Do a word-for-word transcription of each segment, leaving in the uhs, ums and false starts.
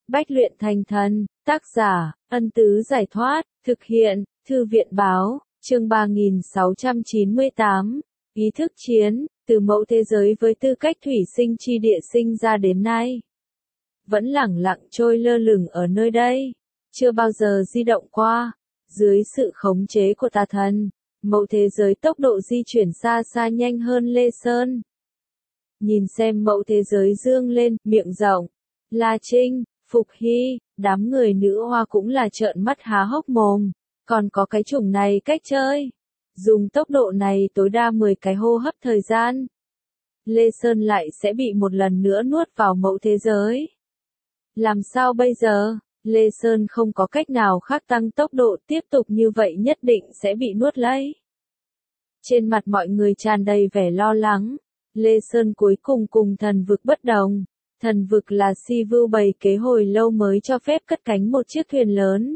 Bách luyện thành thần, tác giả, Ân Tứ Giải Thoát, thực hiện, Thư viện Báo, chương ba nghìn sáu trăm chín mươi tám, ý thức chiến, từ mẫu thế giới với tư cách thủy sinh chi địa sinh ra đến nay. Vẫn lẳng lặng trôi lơ lửng ở nơi đây, chưa bao giờ di động qua, dưới sự khống chế của tà thần, mẫu thế giới tốc độ di chuyển xa xa nhanh hơn Lê Sơn. Nhìn xem mẫu thế giới dương lên, miệng rộng, La Trinh, Phục Hy, đám người nữ hoa cũng là trợn mắt há hốc mồm, còn có cái chủng này cách chơi. Dùng tốc độ này tối đa mười cái hô hấp thời gian. Lê Sơn lại sẽ bị một lần nữa nuốt vào mẫu thế giới. Làm sao bây giờ? Lê Sơn không có cách nào khác tăng tốc độ tiếp tục như vậy nhất định sẽ bị nuốt lấy. Trên mặt mọi người tràn đầy vẻ lo lắng. Lê Sơn cuối cùng cùng thần vực bất đồng. Thần vực là Si Vưu bày kế hồi lâu mới cho phép cất cánh một chiếc thuyền lớn.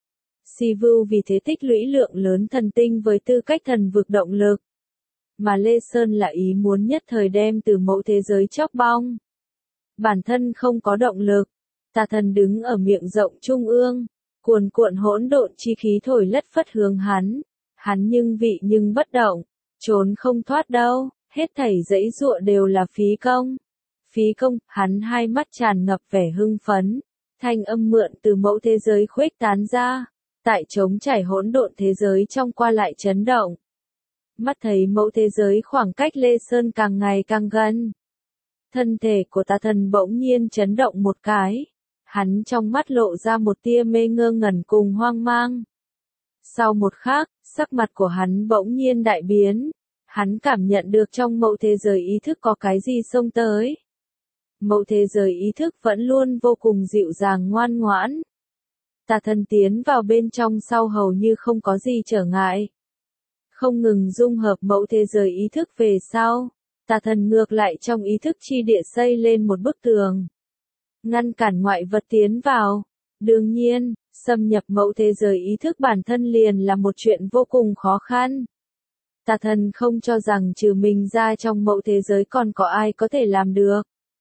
Si Vưu vì thế tích lũy lượng lớn thần tinh với tư cách thần vực động lực. Mà Lê Sơn là ý muốn nhất thời đem từ mẫu thế giới chóc bong. Bản thân không có động lực. Tà thần đứng ở miệng rộng trung ương. Cuồn cuộn hỗn độn chi khí thổi lất phất hướng hắn. Hắn nhưng vị nhưng bất động. Trốn không thoát đâu. Hết thảy dãy dụa đều là phí công. Phí công, hắn hai mắt tràn ngập vẻ hưng phấn. Thanh âm mượn từ mẫu thế giới khuếch tán ra. Tại trống trải hỗn độn thế giới trong qua lại chấn động. Mắt thấy mẫu thế giới khoảng cách Lê Sơn càng ngày càng gần. Thân thể của tà thần bỗng nhiên chấn động một cái. Hắn trong mắt lộ ra một tia mê ngơ ngẩn cùng hoang mang. Sau một khắc, sắc mặt của hắn bỗng nhiên đại biến. Hắn cảm nhận được trong mẫu thế giới ý thức có cái gì xông tới. Mẫu thế giới ý thức vẫn luôn vô cùng dịu dàng ngoan ngoãn. Tà thần tiến vào bên trong sau hầu như không có gì trở ngại. Không ngừng dung hợp mẫu thế giới ý thức về sau. Tà thần ngược lại trong ý thức chi địa xây lên một bức tường. Ngăn cản ngoại vật tiến vào. Đương nhiên, xâm nhập mẫu thế giới ý thức bản thân liền là một chuyện vô cùng khó khăn. Tà thần không cho rằng trừ mình ra trong mẫu thế giới còn có ai có thể làm được.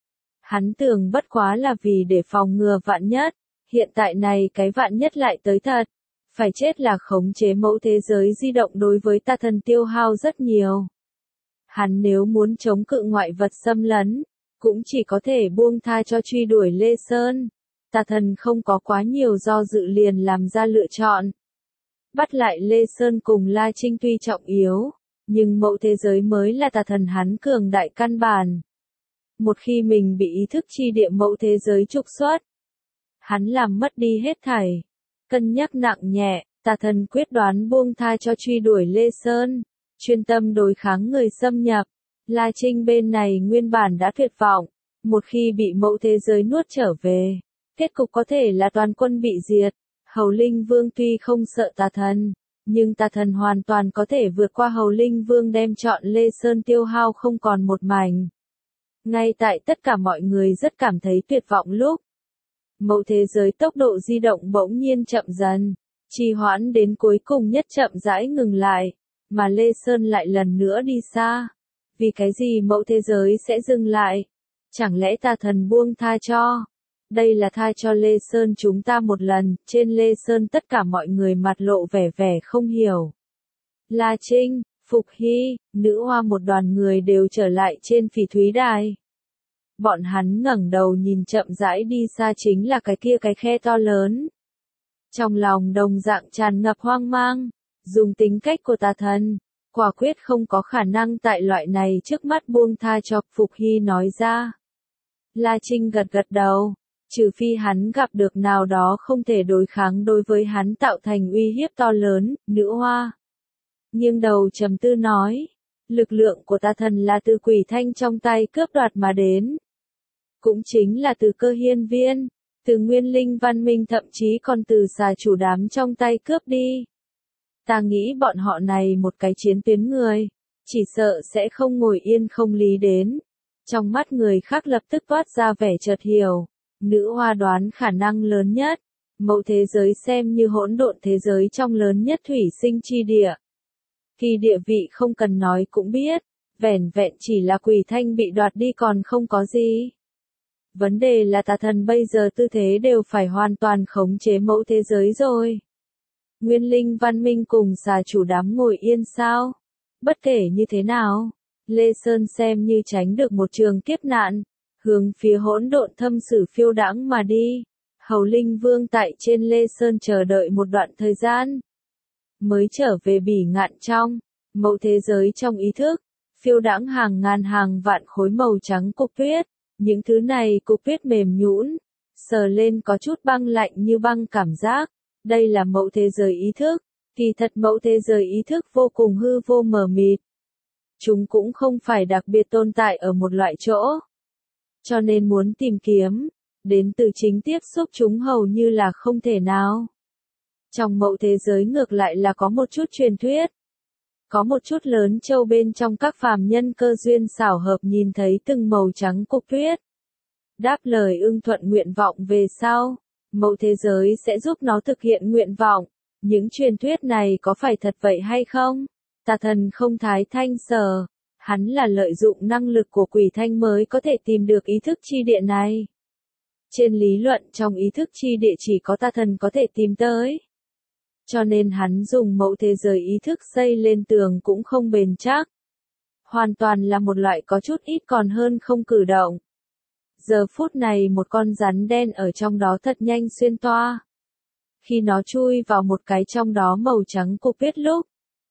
Hắn tưởng bất quá là vì để phòng ngừa vạn nhất. Hiện tại này cái vạn nhất lại tới thật. Phải chết là khống chế mẫu thế giới di động đối với tà thần tiêu hao rất nhiều. Hắn nếu muốn chống cự ngoại vật xâm lấn, cũng chỉ có thể buông tha cho truy đuổi Lê Sơn. Tà thần không có quá nhiều do dự liền làm ra lựa chọn. Bắt lại Lê Sơn cùng La Trinh tuy trọng yếu, nhưng mẫu thế giới mới là tà thần hắn cường đại căn bản. Một khi mình bị ý thức chi địa mẫu thế giới trục xuất, hắn làm mất đi hết thảy. Cân nhắc nặng nhẹ, tà thần quyết đoán buông tha cho truy đuổi Lê Sơn, chuyên tâm đối kháng người xâm nhập. La Trinh bên này nguyên bản đã tuyệt vọng, một khi bị mẫu thế giới nuốt trở về, kết cục có thể là toàn quân bị diệt. Hầu Linh Vương tuy không sợ tà thần, nhưng tà thần hoàn toàn có thể vượt qua Hầu Linh Vương đem chọn Lê Sơn tiêu hao không còn một mảnh. Ngay tại tất cả mọi người rất cảm thấy tuyệt vọng lúc, mẫu thế giới tốc độ di động bỗng nhiên chậm dần, trì hoãn đến cuối cùng nhất chậm rãi ngừng lại, mà Lê Sơn lại lần nữa đi xa. Vì cái gì mẫu thế giới sẽ dừng lại? Chẳng lẽ tà thần buông tha cho? Đây là tha cho Lê Sơn chúng ta một lần. Trên Lê Sơn tất cả mọi người mặt lộ vẻ vẻ không hiểu. La Trinh, Phục Hy, nữ hoa một đoàn người đều trở lại trên phỉ thúy đài. Bọn hắn ngẩng đầu nhìn chậm rãi đi xa chính là cái kia cái khe to lớn. Trong lòng đồng dạng tràn ngập hoang mang, dùng tính cách của tà thần, quả quyết không có khả năng tại loại này trước mắt buông tha cho. Phục Hy nói ra. La Trinh gật gật đầu, trừ phi hắn gặp được nào đó không thể đối kháng đối với hắn tạo thành uy hiếp to lớn. Nữ hoa nghiêng đầu trầm tư nói, lực lượng của tà thần là từ quỷ thanh trong tay cướp đoạt mà đến. Cũng chính là từ cơ hiên viên, từ nguyên linh văn minh thậm chí còn từ xà chủ đám trong tay cướp đi. Ta nghĩ bọn họ này một cái chiến tuyến người, chỉ sợ sẽ không ngồi yên không lý đến. Trong mắt người khác lập tức toát ra vẻ chợt hiểu. Nữ hoa đoán khả năng lớn nhất, mẫu thế giới xem như hỗn độn thế giới trong lớn nhất thủy sinh chi địa. Kỳ địa vị không cần nói cũng biết, vẻn vẹn chỉ là quỷ thanh bị đoạt đi còn không có gì. Vấn đề là tà thần bây giờ tư thế đều phải hoàn toàn khống chế mẫu thế giới rồi. Nguyên linh văn minh cùng xà chủ đám ngồi yên sao? Bất kể như thế nào, Lê Sơn xem như tránh được một trường kiếp nạn, hướng phía hỗn độn thâm sử phiêu đãng mà đi. Hầu Linh Vương tại trên Lê Sơn chờ đợi một đoạn thời gian, mới trở về bỉ ngạn trong, mẫu thế giới trong ý thức, phiêu đãng hàng ngàn hàng vạn khối màu trắng cục tuyết. Những thứ này cục tuyết mềm nhũn, sờ lên có chút băng lạnh như băng cảm giác. Đây là mẫu thế giới ý thức, kỳ thật mẫu thế giới ý thức vô cùng hư vô mờ mịt. Chúng cũng không phải đặc biệt tồn tại ở một loại chỗ. Cho nên muốn tìm kiếm, đến từ chính tiếp xúc chúng hầu như là không thể nào. Trong mẫu thế giới ngược lại là có một chút truyền thuyết. Có một chút lớn châu bên trong các phàm nhân cơ duyên xảo hợp nhìn thấy từng màu trắng cục tuyết. Đáp lời ưng thuận nguyện vọng về sau, mẫu thế giới sẽ giúp nó thực hiện nguyện vọng. Những truyền thuyết này có phải thật vậy hay không? Tà thần không thái thanh sờ, hắn là lợi dụng năng lực của quỷ thanh mới có thể tìm được ý thức chi địa này. Trên lý luận trong ý thức chi địa chỉ có tà thần có thể tìm tới. Cho nên hắn dùng mẫu thế giới ý thức xây lên tường cũng không bền chắc. Hoàn toàn là một loại có chút ít còn hơn không cử động. Giờ phút này một con rắn đen ở trong đó thật nhanh xuyên toa. Khi nó chui vào một cái trong đó màu trắng cục tuyết lúc.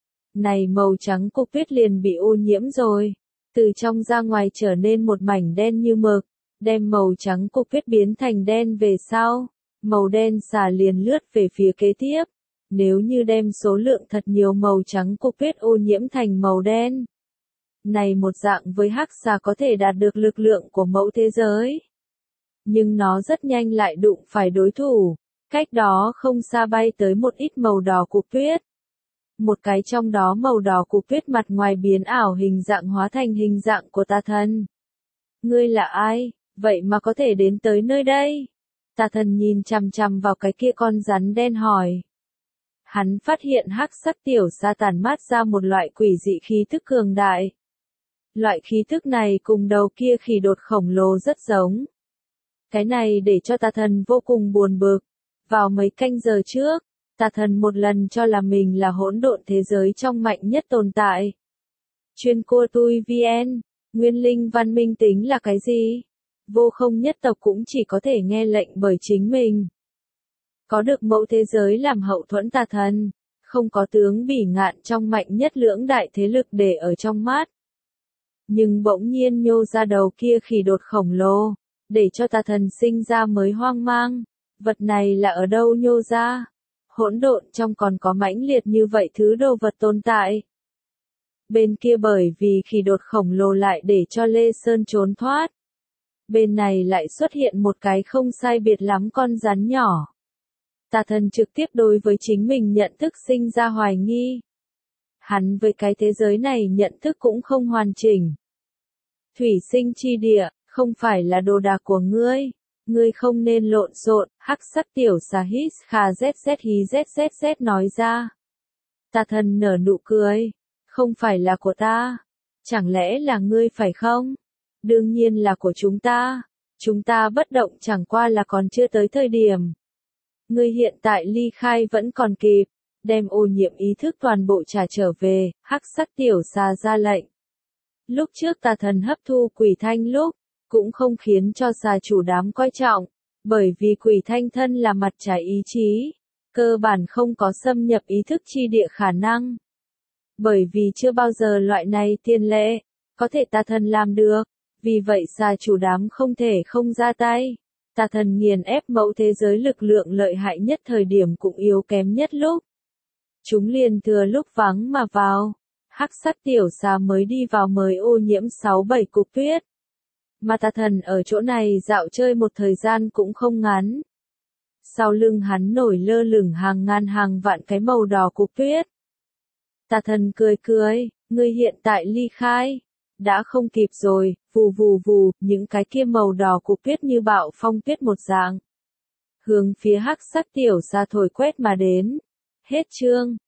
Này màu trắng cục tuyết liền bị ô nhiễm rồi. Từ trong ra ngoài trở nên một mảnh đen như mực. Đem màu trắng cục tuyết biến thành đen về sau. Màu đen xà liền lướt về phía kế tiếp. Nếu như đem số lượng thật nhiều màu trắng cục tuyết ô nhiễm thành màu đen. Này một dạng với hắc xà có thể đạt được lực lượng của mẫu thế giới. Nhưng nó rất nhanh lại đụng phải đối thủ. Cách đó không xa bay tới một ít màu đỏ cục tuyết. Một cái trong đó màu đỏ cục tuyết mặt ngoài biến ảo hình dạng hóa thành hình dạng của tà thần. Ngươi là ai, vậy mà có thể đến tới nơi đây? Tà thần nhìn chằm chằm vào cái kia con rắn đen hỏi. Hắn phát hiện hắc sắc tiểu sa tàn mát ra một loại quỷ dị khí thức cường đại. Loại khí thức này cùng đầu kia khỉ đột khổng lồ rất giống. Cái này để cho tà thần vô cùng buồn bực. Vào mấy canh giờ trước, tà thần một lần cho là mình là hỗn độn thế giới trong mạnh nhất tồn tại. Chuyên cô tui vn, nguyên linh văn minh tính là cái gì? Vô không nhất tộc cũng chỉ có thể nghe lệnh bởi chính mình. Có được mẫu thế giới làm hậu thuẫn tà thần, không có tướng bỉ ngạn trong mạnh nhất lưỡng đại thế lực để ở trong mắt. Nhưng bỗng nhiên nhô ra đầu kia khỉ đột khổng lồ, để cho tà thần sinh ra mới hoang mang. Vật này là ở đâu nhô ra? Hỗn độn trong còn có mãnh liệt như vậy thứ đồ vật tồn tại. Bên kia bởi vì khỉ đột khổng lồ lại để cho Lê Sơn trốn thoát. Bên này lại xuất hiện một cái không sai biệt lắm con rắn nhỏ. Tà thần trực tiếp đối với chính mình nhận thức sinh ra hoài nghi. Hắn với cái thế giới này nhận thức cũng không hoàn chỉnh. Thủy sinh chi địa, không phải là đồ đạc của ngươi. Ngươi không nên lộn xộn, hắc sắc tiểu xà hít khà zz hí zzz nói ra. Tà thần nở nụ cười. Không phải là của ta. Chẳng lẽ là ngươi phải không? Đương nhiên là của chúng ta. Chúng ta bất động chẳng qua là còn chưa tới thời điểm. Ngươi hiện tại ly khai vẫn còn kịp. Đem ô nhiễm ý thức toàn bộ trả trở về, hắc sắc tiểu xà ra lệnh. Lúc trước tà thần hấp thu quỷ thanh lúc, cũng không khiến cho xà chủ đám coi trọng, bởi vì quỷ thanh thân là mặt trái ý chí, cơ bản không có xâm nhập ý thức chi địa khả năng. Bởi vì chưa bao giờ loại này tiền lệ, có thể tà thần làm được, vì vậy xà chủ đám không thể không ra tay. Tà thần nghiền ép mẫu thế giới lực lượng lợi hại nhất thời điểm cũng yếu kém nhất lúc. Chúng liền thừa lúc vắng mà vào, hắc sắc tiểu xà mới đi vào mới ô nhiễm sáu bảy cục tuyết. Mà tà thần ở chỗ này dạo chơi một thời gian cũng không ngắn. Sau lưng hắn nổi lơ lửng hàng ngàn hàng vạn cái màu đỏ cục tuyết. Tà thần cười cười, ngươi hiện tại ly khai. Đã không kịp rồi, vù vù vù, những cái kia màu đỏ cục tuyết như bạo phong tuyết một dạng. Hướng phía hắc sắc tiểu xà thổi quét mà đến. Hết chương.